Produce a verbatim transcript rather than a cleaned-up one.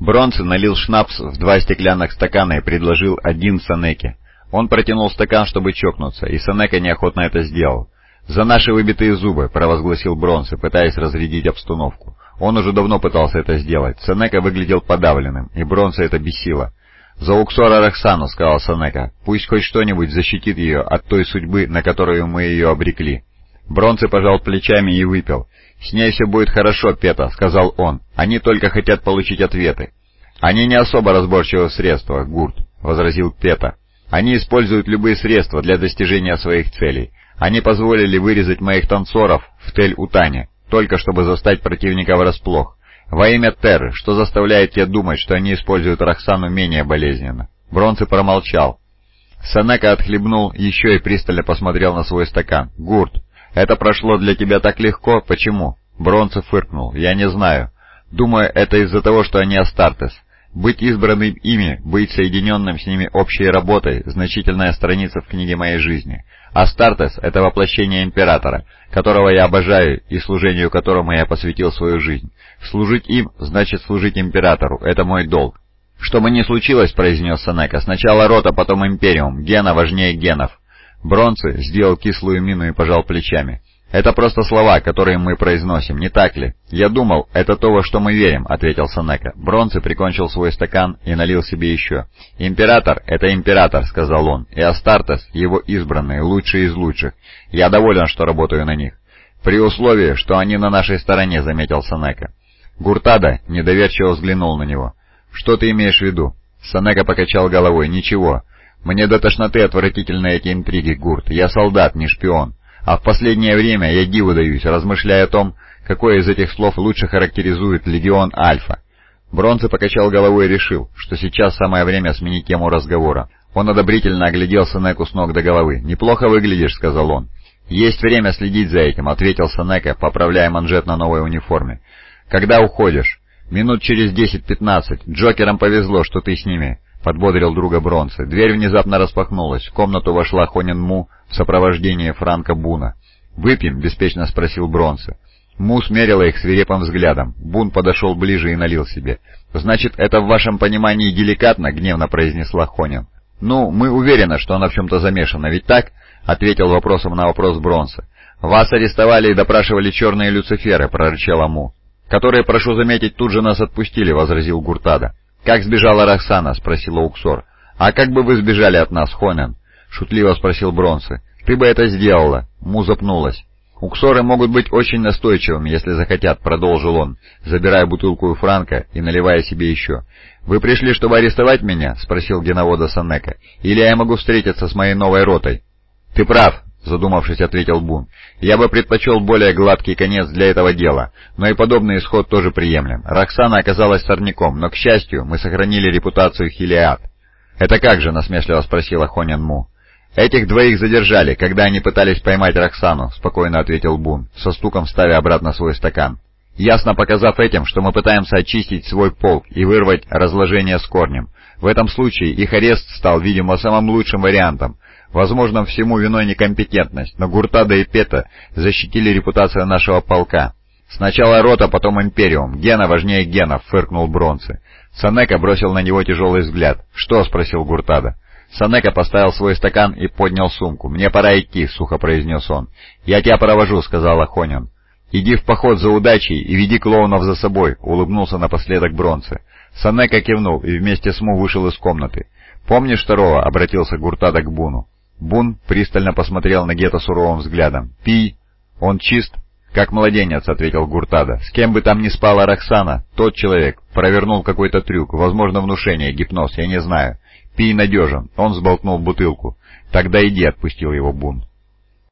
Бронце налил шнапс в два стеклянных стакана и предложил один Сенеке. Он протянул стакан, чтобы чокнуться, и Сенека неохотно это сделал. «За наши выбитые зубы», — провозгласил Бронце, пытаясь разрядить обстановку. Он уже давно пытался это сделать. Сенека выглядел подавленным, и Бронце это бесило. «За Уксора Роксану», — сказал Сенека. «Пусть хоть что-нибудь защитит ее от той судьбы, на которую мы ее обрекли». Бронце пожал плечами и выпил. «С ней все будет хорошо, Пета», — сказал он. «Они только хотят получить ответы». «Они не особо разборчивы в средствах, Гурт», — возразил Пета. «Они используют любые средства для достижения своих целей. Они позволили вырезать моих танцоров в Тель-Утане, только чтобы застать противника врасплох. Во имя Терры, что заставляет тебя думать, что они используют Роксану менее болезненно?» Бронце промолчал. Сенека отхлебнул еще и пристально посмотрел на свой стакан. «Гурт, это прошло для тебя так легко? Почему?» Бронце фыркнул. «Я не знаю. Думаю, это из-за того, что они Астартес. Быть избранным ими, быть соединенным с ними общей работой — значительная страница в книге моей жизни. Астартес — это воплощение Императора, которого я обожаю и служению которому я посвятил свою жизнь. Служить им — значит служить Императору, это мой долг». «Что бы ни случилось, — произнес Сенека, — сначала рота, потом Империум, гена важнее генов». Бронце сделал кислую мину и пожал плечами. «Это просто слова, которые мы произносим, не так ли?» «Я думал, это то, во что мы верим», — ответил Сенека. Бронце прикончил свой стакан и налил себе еще. «Император — это император», — сказал он, — «и Астартес — его избранные, лучшие из лучших. Я доволен, что работаю на них». «При условии, что они на нашей стороне», — заметил Сенека. Гуртада недоверчиво взглянул на него. «Что ты имеешь в виду?» Сенека покачал головой. «Ничего. Мне до тошноты отвратительны эти интриги, Гурт. Я солдат, не шпион. А в последнее время я диву даюсь, размышляя о том, какое из этих слов лучше характеризует легион Альфа». Бронце покачал головой и решил, что сейчас самое время сменить тему разговора. Он одобрительно оглядел Сенеку с ног до головы. «Неплохо выглядишь», — сказал он. «Есть время следить за этим», — ответил Сенека, поправляя манжет на новой униформе. «Когда уходишь?» «Минут через десять-пятнадцать. Джокерам повезло, что ты с ними», — подбодрил друга Бронце. Дверь внезапно распахнулась. В комнату вошла Хонин Му в сопровождении Франка Буна. «Выпьем?» — беспечно спросил Бронце. Му смерила их свирепым взглядом. Бун подошел ближе и налил себе. «Значит, это в вашем понимании деликатно?» — гневно произнесла Хонин. «Ну, мы уверены, что она в чем-то замешана, ведь так?» — ответил вопросом на вопрос Бронце. «Вас арестовали и допрашивали черные люциферы», — прорычала Му. «Которые, прошу заметить, тут же нас отпустили», — возразил Гуртада. «Как сбежала Роксана?» — спросила Уксор. «А как бы вы сбежали от нас, Хонен?» — шутливо спросил Бронце. «Ты бы это сделала». Му запнулась. «Уксоры могут быть очень настойчивыми, если захотят», — продолжил он, забирая бутылку у Франка и наливая себе еще. «Вы пришли, чтобы арестовать меня?» — спросил геновода Сенека. «Или я могу встретиться с моей новой ротой?» «Ты прав», — задумавшись, ответил Бун. «Я бы предпочел более гладкий конец для этого дела, но и подобный исход тоже приемлем. Роксана оказалась сорняком, но, к счастью, мы сохранили репутацию Хилиад». «Это как же?» — насмешливо спросила Хонин Му. «Этих двоих задержали, когда они пытались поймать Роксану», — спокойно ответил Бун, со стуком ставя обратно свой стакан. «Ясно показав этим, что мы пытаемся очистить свой полк и вырвать разложение с корнем. В этом случае их арест стал, видимо, самым лучшим вариантом. Возможно, всему виной некомпетентность, но Гуртада и Пета защитили репутацию нашего полка. Сначала рота, потом Империум. Гена важнее генов», — фыркнул Бронце. Сенека бросил на него тяжелый взгляд. «Что?» — спросил Гуртада. Сенека поставил свой стакан и поднял сумку. «Мне пора идти», — сухо произнес он. «Я тебя провожу», — сказала Хонин. «Иди в поход за удачей и веди клоунов за собой», — улыбнулся напоследок Бронце. Сенека кивнул и вместе с Му вышел из комнаты. «Помнишь второго?» — обратился Гуртада к Буну. Бун пристально посмотрел на Гетто суровым взглядом. «Пий. Он чист?» «Как младенец», — ответил Гуртада. «С кем бы там ни спала Роксана, тот человек провернул какой-то трюк, возможно, внушение, гипноз, я не знаю. Пий надежен». Он сболтнул бутылку. «Тогда иди», — отпустил его Бун.